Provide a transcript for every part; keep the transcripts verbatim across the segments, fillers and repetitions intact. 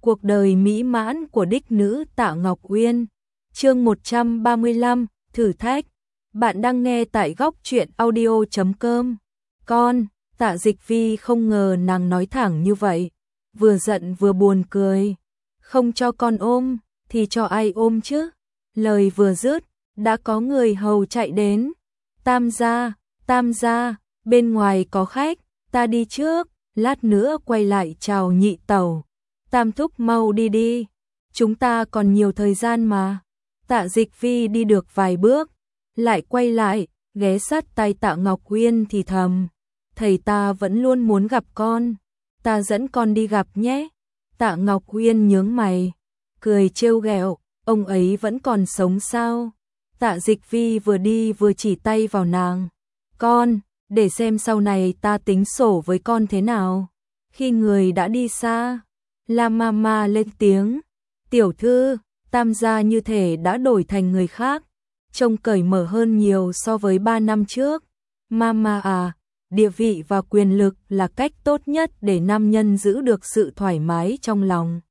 Cuộc đời mỹ mãn của đích nữ Tạ Ngọc Uyên. Chương một trăm ba mươi lăm, thử thách. Bạn đang nghe tại góc truyện audio chấm com. Con, Tạ Dịch Vi không ngờ nàng nói thẳng như vậy, vừa giận vừa buồn cười. Không cho con ôm, thì cho ai ôm chứ? Lời vừa dứt, đã có người hầu chạy đến. Tam gia, tam gia, bên ngoài có khách, ta đi trước, lát nữa quay lại chào nhị tẩu. Tam thúc mau đi đi, chúng ta còn nhiều thời gian mà. Tạ Dịch Vi đi được vài bước, lại quay lại, ghé sát tai Tạ Ngọc Uyên thì thầm. Thầy ta vẫn luôn muốn gặp con, ta dẫn con đi gặp nhé. Tạ Ngọc Uyên nhướng mày, cười trêu ghẹo, ông ấy vẫn còn sống sao? Tạ Dịch Vi vừa đi vừa chỉ tay vào nàng. Con, để xem sau này ta tính sổ với con thế nào. Khi người đã đi xa, La Mama lên tiếng. Tiểu thư, tam gia như thể đã đổi thành người khác, trông cởi mở hơn nhiều so với ba năm trước. Mama à, địa vị và quyền lực là cách tốt nhất để nam nhân giữ được sự thoải mái trong lòng.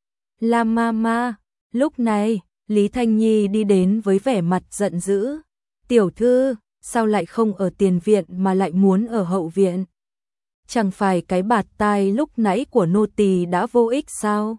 La Mama, lúc này, Lý Thanh Nhi đi đến với vẻ mặt giận dữ. Tiểu thư, sao lại không ở tiền viện mà lại muốn ở hậu viện? Chẳng phải cái bạt tai lúc nãy của nô tỳ đã vô ích sao?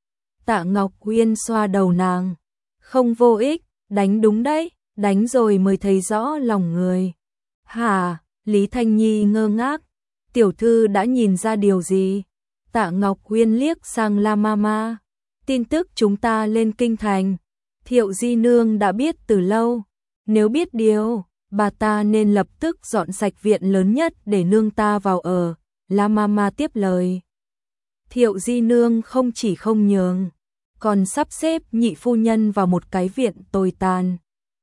Tạ Ngọc Uyên xoa đầu nàng. Không vô ích, đánh đúng đấy, đánh rồi mới thấy rõ lòng người. Hả? Lý Thanh Nhi ngơ ngác. Tiểu thư đã nhìn ra điều gì? Tạ Ngọc Uyên liếc sang La Mama. Tin tức chúng ta lên kinh thành, Thiệu Di Nương đã biết từ lâu. Nếu biết điều, bà ta nên lập tức dọn sạch viện lớn nhất để nương ta vào ở. La Mama tiếp lời. Thiệu Di Nương không chỉ không nhường, còn sắp xếp nhị phu nhân vào một cái viện tồi tàn.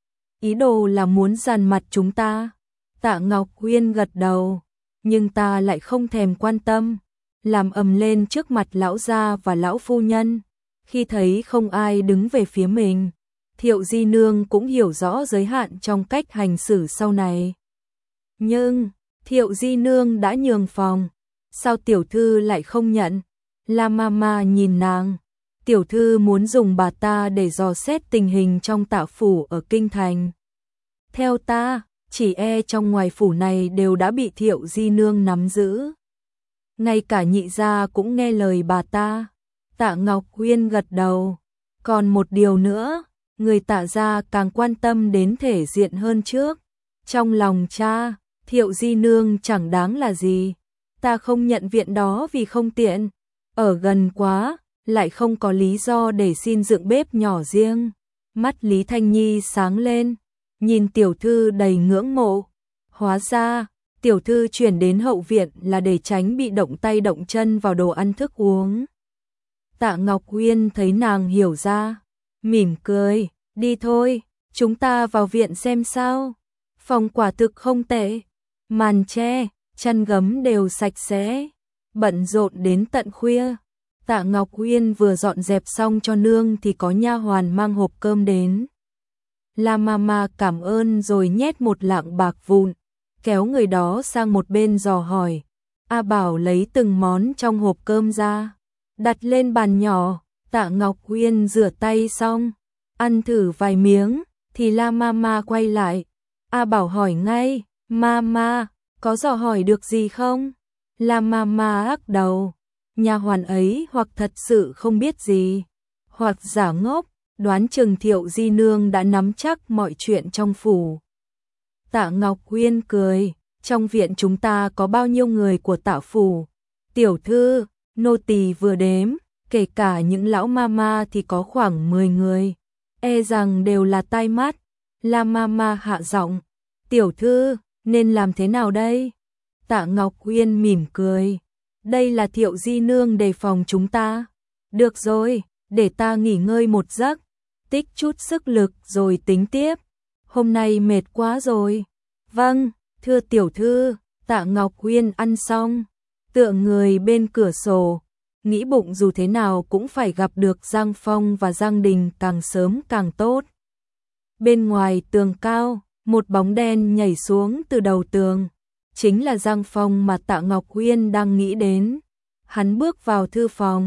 Ý đồ là muốn dàn mặt chúng ta. Tạ Ngọc Uyên gật đầu, nhưng ta lại không thèm quan tâm, làm ầm lên trước mặt lão gia và lão phu nhân. Khi thấy không ai đứng về phía mình, Thiệu Di Nương cũng hiểu rõ giới hạn trong cách hành xử sau này. Nhưng, Thiệu Di Nương đã nhường phòng, sao tiểu thư lại không nhận? La Mama nhìn nàng. Tiểu thư muốn dùng bà ta để dò xét tình hình trong Tạ phủ ở kinh thành. Theo ta, chỉ e trong ngoài phủ này đều đã bị Thiệu Di Nương nắm giữ. Ngay cả nhị gia cũng nghe lời bà ta. Tạ Ngọc Uyên gật đầu. Còn một điều nữa, người Tạ gia càng quan tâm đến thể diện hơn trước. Trong lòng cha, Thiệu Di Nương chẳng đáng là gì. Ta không nhận viện đó vì không tiện, ở gần quá, lại không có lý do để xin dựng bếp nhỏ riêng. Mắt Lý Thanh Nhi sáng lên, nhìn tiểu thư đầy ngưỡng mộ. Hóa ra, tiểu thư chuyển đến hậu viện là để tránh bị động tay động chân vào đồ ăn thức uống. Tạ Ngọc Uyên thấy nàng hiểu ra, mỉm cười, đi thôi, chúng ta vào viện xem sao. Phòng quả thực không tệ, màn tre, chăn gấm đều sạch sẽ, bận rộn đến tận khuya. Tạ Ngọc Uyên vừa dọn dẹp xong cho nương thì có nha hoàn mang hộp cơm đến. La Mama cảm ơn rồi nhét một lạng bạc vụn, kéo người đó sang một bên dò hỏi. A Bảo lấy từng món trong hộp cơm ra, đặt lên bàn nhỏ. Tạ Ngọc Uyên rửa tay xong, ăn thử vài miếng, thì La Mama quay lại. A Bảo hỏi ngay, Mama, có dò hỏi được gì không? La Mama lắc đầu. Nha hoàn ấy hoặc thật sự không biết gì, hoặc giả ngốc, đoán chừng Thiệu Di Nương đã nắm chắc mọi chuyện trong phủ. Tạ Ngọc Uyên cười, trong viện chúng ta có bao nhiêu người của Tạ phủ? Tiểu thư, nô tỳ vừa đếm, kể cả những lão mama thì có khoảng mười người, e rằng đều là tai mắt. La Mama hạ giọng, tiểu thư, nên làm thế nào đây? Tạ Ngọc Uyên mỉm cười. Đây là Thiệu Di Nương đề phòng chúng ta. Được rồi, để ta nghỉ ngơi một giấc, tích chút sức lực rồi tính tiếp. Hôm nay mệt quá rồi. Vâng, thưa tiểu thư. Tạ Ngọc Uyên ăn xong, tựa người bên cửa sổ, nghĩ bụng dù thế nào cũng phải gặp được Giang Phong và Giang Đình càng sớm càng tốt. Bên ngoài tường cao, một bóng đen nhảy xuống từ đầu tường. Chính là Giang Phong mà Tạ Ngọc Uyên đang nghĩ đến. Hắn bước vào thư phòng,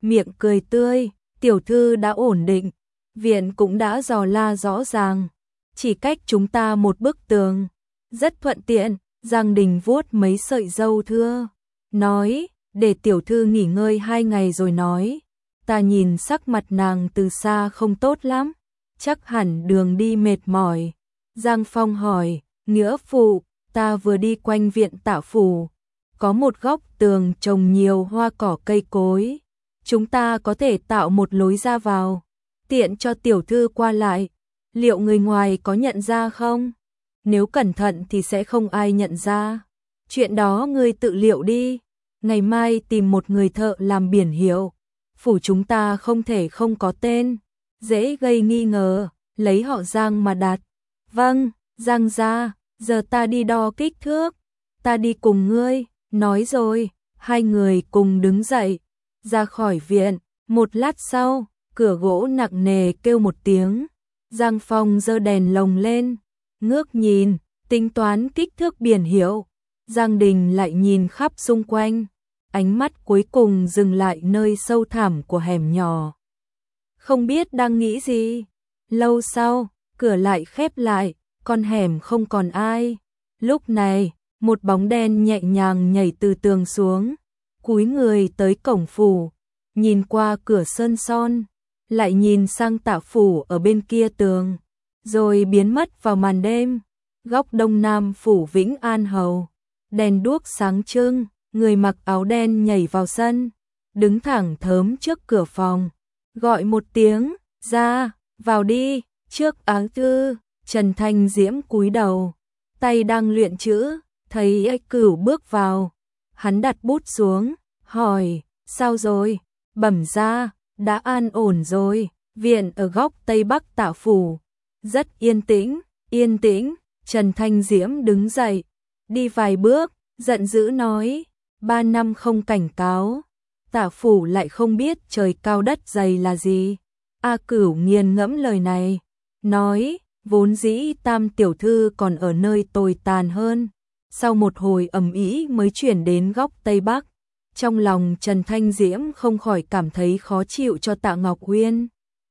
miệng cười tươi, tiểu thư đã ổn định, viện cũng đã dò la rõ ràng, chỉ cách chúng ta một bức tường, rất thuận tiện. Giang Đình vuốt mấy sợi râu thưa, nói, để tiểu thư nghỉ ngơi hai ngày rồi nói. Ta nhìn sắc mặt nàng từ xa không tốt lắm, chắc hẳn đường đi mệt mỏi. Giang Phong hỏi, nghĩa phụ, ta vừa đi quanh viện Tạ phủ, có một góc tường trồng nhiều hoa cỏ cây cối, chúng ta có thể tạo một lối ra vào, tiện cho tiểu thư qua lại, liệu người ngoài có nhận ra không? Nếu cẩn thận thì sẽ không ai nhận ra, chuyện đó ngươi tự liệu đi, ngày mai tìm một người thợ làm biển hiệu, phủ chúng ta không thể không có tên, dễ gây nghi ngờ, lấy họ Giang mà đặt. Vâng, Giang gia, giờ ta đi đo kích thước, ta đi cùng ngươi, nói rồi, hai người cùng đứng dậy, ra khỏi viện, một lát sau, cửa gỗ nặng nề kêu một tiếng, Giang Phong giơ đèn lồng lên, ngước nhìn, tính toán kích thước biển hiệu, Giang Đình lại nhìn khắp xung quanh, ánh mắt cuối cùng dừng lại nơi sâu thẳm của hẻm nhỏ. Không biết đang nghĩ gì, lâu sau, cửa lại khép lại, con hẻm không còn ai. Lúc này, một bóng đen nhẹ nhàng nhảy từ tường xuống, cúi người tới cổng phủ, nhìn qua cửa sơn son, lại nhìn sang Tạ phủ ở bên kia tường, rồi biến mất vào màn đêm. Góc đông nam phủ Vĩnh An Hầu, đèn đuốc sáng trưng, người mặc áo đen nhảy vào sân, đứng thẳng thớm trước cửa phòng, gọi một tiếng, ra, vào đi. Trước áng tư, Trần Thanh Diễm cúi đầu, tay đang luyện chữ, thấy Ách Cửu bước vào, hắn đặt bút xuống, hỏi, sao rồi? Bẩm ra, đã an ổn rồi, viện ở góc tây bắc Tạ phủ, rất yên tĩnh, yên tĩnh. Trần Thanh Diễm đứng dậy, đi vài bước, giận dữ nói, ba năm không cảnh cáo, Tạ phủ lại không biết trời cao đất dày là gì. A Cửu nghiền ngẫm lời này, nói, vốn dĩ Tam tiểu thư còn ở nơi tồi tàn hơn, sau một hồi ầm ĩ mới chuyển đến góc tây bắc. Trong lòng Trần Thanh Diễm không khỏi cảm thấy khó chịu cho Tạ Ngọc Uyên.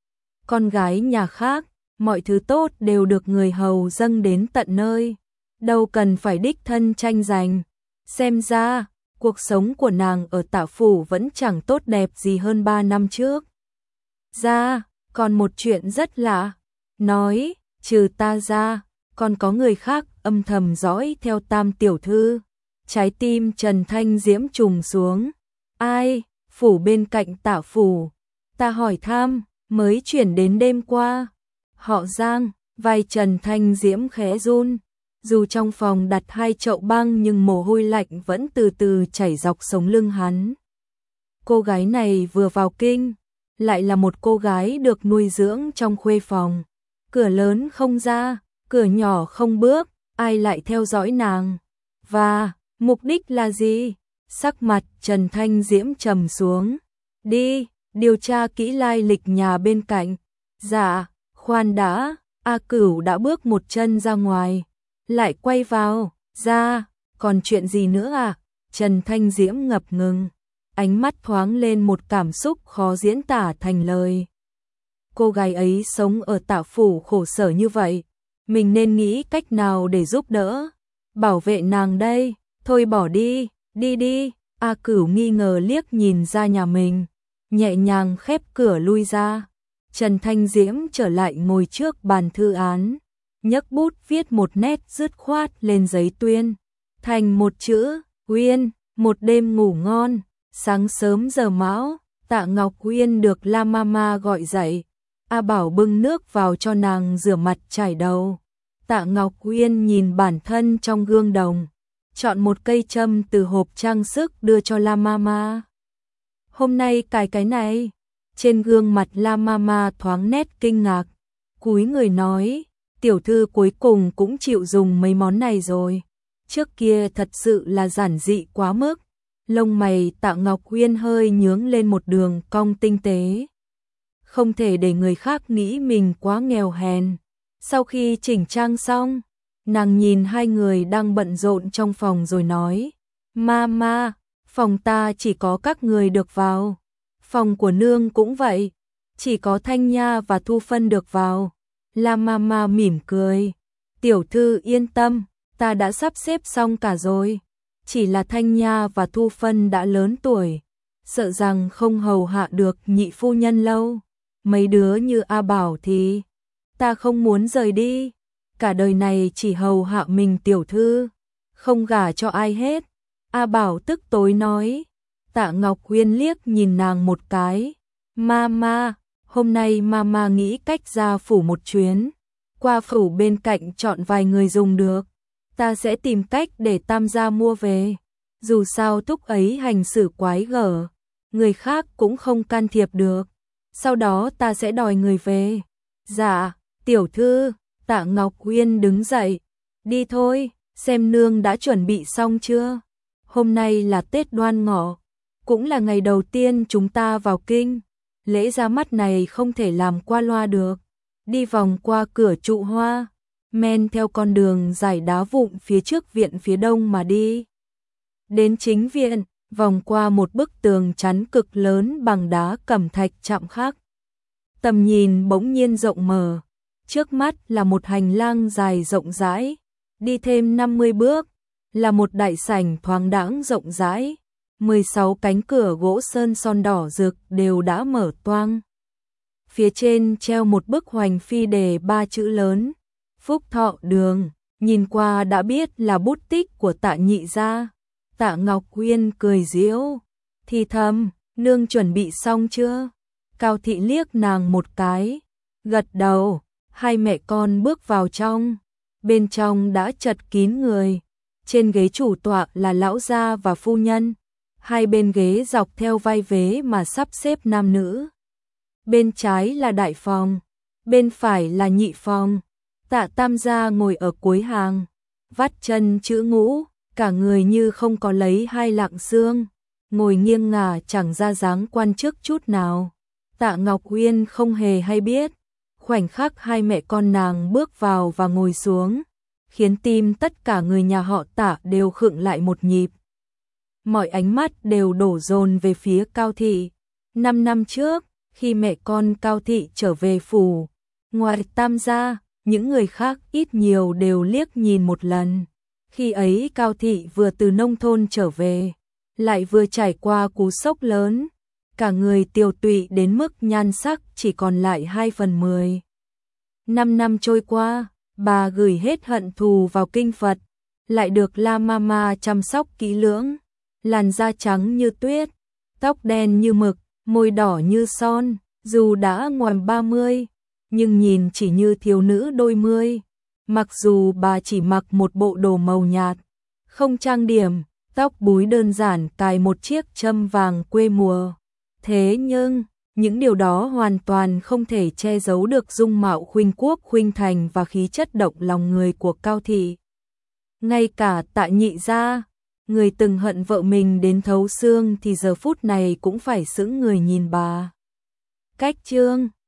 Con gái nhà khác, mọi thứ tốt đều được người hầu dâng đến tận nơi, đâu cần phải đích thân tranh giành. Xem ra, cuộc sống của nàng ở Tạ phủ vẫn chẳng tốt đẹp gì hơn ba năm trước. Ra, còn một chuyện rất lạ, nói, trừ ta ra, còn có người khác âm thầm dõi theo Tam tiểu thư. Trái tim Trần Thanh Diễm trùng xuống. Ai? Phủ bên cạnh Tạ phủ. Ta hỏi thăm, mới chuyển đến đêm qua. Họ Giang, vai Trần Thanh Diễm khẽ run. Dù trong phòng đặt hai chậu băng nhưng mồ hôi lạnh vẫn từ từ chảy dọc sống lưng hắn. Cô gái này vừa vào kinh, lại là một cô gái được nuôi dưỡng trong khuê phòng. Cửa lớn không ra, cửa nhỏ không bước, ai lại theo dõi nàng? Và mục đích là gì? Sắc mặt Trần Thanh Diễm trầm xuống. Đi, điều tra kỹ lai lịch nhà bên cạnh. Dạ, khoan đã, A Cửu đã bước một chân ra ngoài, lại quay vào, ra, còn chuyện gì nữa à? Trần Thanh Diễm ngập ngừng, ánh mắt thoáng lên một cảm xúc khó diễn tả thành lời. Cô gái ấy sống ở Tạ phủ khổ sở như vậy, mình nên nghĩ cách nào để giúp đỡ, bảo vệ nàng đây. Thôi bỏ đi, đi đi. A Cửu nghi ngờ liếc nhìn ra nhà mình, nhẹ nhàng khép cửa lui ra. Trần Thanh Diễm trở lại ngồi trước bàn thư án, nhấc bút viết một nét dứt khoát lên giấy tuyên, thành một chữ, Uyên. Một đêm ngủ ngon, sáng sớm giờ mão, Tạ Ngọc Uyên được La Mama gọi dậy. A Bảo bưng nước vào cho nàng rửa mặt chải đầu. Tạ Ngọc Uyên nhìn bản thân trong gương đồng, chọn một cây châm từ hộp trang sức đưa cho La Mama. Hôm nay cài cái này. Trên gương mặt La Mama thoáng nét kinh ngạc, cúi người nói, tiểu thư cuối cùng cũng chịu dùng mấy món này rồi. Trước kia thật sự là giản dị quá mức. Lông mày Tạ Ngọc Uyên hơi nhướng lên một đường cong tinh tế. Không thể để người khác nghĩ mình quá nghèo hèn. Sau khi chỉnh trang xong, nàng nhìn hai người đang bận rộn trong phòng rồi nói, Mama, phòng ta chỉ có các người được vào. Phòng của nương cũng vậy, chỉ có Thanh Nha và Thu Phân được vào. La Mama mỉm cười, tiểu thư yên tâm, ta đã sắp xếp xong cả rồi. Chỉ là Thanh Nha và Thu Phân đã lớn tuổi, sợ rằng không hầu hạ được nhị phu nhân lâu. Mấy đứa như A Bảo thì ta không muốn rời đi, cả đời này chỉ hầu hạ mình tiểu thư, không gả cho ai hết. A Bảo tức tối nói. Tạ Ngọc Uyên liếc nhìn nàng một cái. Mama, hôm nay Mama nghĩ cách ra phủ một chuyến, qua phủ bên cạnh chọn vài người dùng được. Ta sẽ tìm cách để Tam gia mua về. Dù sao thúc ấy hành xử quái gở, người khác cũng không can thiệp được. Sau đó ta sẽ đòi người về. Dạ, tiểu thư. Tạ Ngọc Uyên đứng dậy. Đi thôi, xem nương đã chuẩn bị xong chưa. Hôm nay là Tết Đoan Ngọ, cũng là ngày đầu tiên chúng ta vào kinh. Lễ ra mắt này không thể làm qua loa được. Đi vòng qua cửa trụ hoa, men theo con đường dải đá vụn phía trước viện phía đông mà đi. Đến chính viện, vòng qua một bức tường chắn cực lớn bằng đá cẩm thạch chạm khắc. Tầm nhìn bỗng nhiên rộng mở, trước mắt là một hành lang dài rộng rãi, đi thêm năm mươi bước là một đại sảnh thoáng đãng rộng rãi. mười sáu cánh cửa gỗ sơn son đỏ rực đều đã mở toang. Phía trên treo một bức hoành phi đề ba chữ lớn, Phúc Thọ Đường, nhìn qua đã biết là bút tích của Tạ nhị gia. Tạ Ngọc Uyên cười giễu, thì thầm, nương chuẩn bị xong chưa? Cao thị liếc nàng một cái, gật đầu. Hai mẹ con bước vào trong, bên trong đã chật kín người. Trên ghế chủ tọa là lão gia và phu nhân, hai bên ghế dọc theo vai vế mà sắp xếp nam nữ. Bên trái là đại phòng, bên phải là nhị phòng. Tạ Tam gia ngồi ở cuối hàng, vắt chân chữ ngũ, cả người như không có lấy hai lạng xương, ngồi nghiêng ngả chẳng ra dáng quan chức chút nào. Tạ Ngọc Uyên không hề hay biết, khoảnh khắc hai mẹ con nàng bước vào và ngồi xuống, khiến tim tất cả người nhà họ Tạ đều khựng lại một nhịp. Mọi ánh mắt đều đổ dồn về phía Cao thị. Năm năm trước, khi mẹ con Cao thị trở về phủ, ngoài Tam gia, những người khác ít nhiều đều liếc nhìn một lần. Khi ấy Cao thị vừa từ nông thôn trở về, lại vừa trải qua cú sốc lớn, cả người tiều tụy đến mức nhan sắc chỉ còn lại hai phần mười. Năm năm trôi qua, bà gửi hết hận thù vào kinh Phật, lại được La Mama chăm sóc kỹ lưỡng, làn da trắng như tuyết, tóc đen như mực, môi đỏ như son, dù đã ngoài ba mươi, nhưng nhìn chỉ như thiếu nữ đôi mươi. Mặc dù bà chỉ mặc một bộ đồ màu nhạt, không trang điểm, tóc búi đơn giản cài một chiếc châm vàng quê mùa. Thế nhưng, những điều đó hoàn toàn không thể che giấu được dung mạo khuynh quốc khuynh thành và khí chất động lòng người của Cao thị. Ngay cả Tạ nhị gia, người từng hận vợ mình đến thấu xương thì giờ phút này cũng phải sững người nhìn bà. Cách chương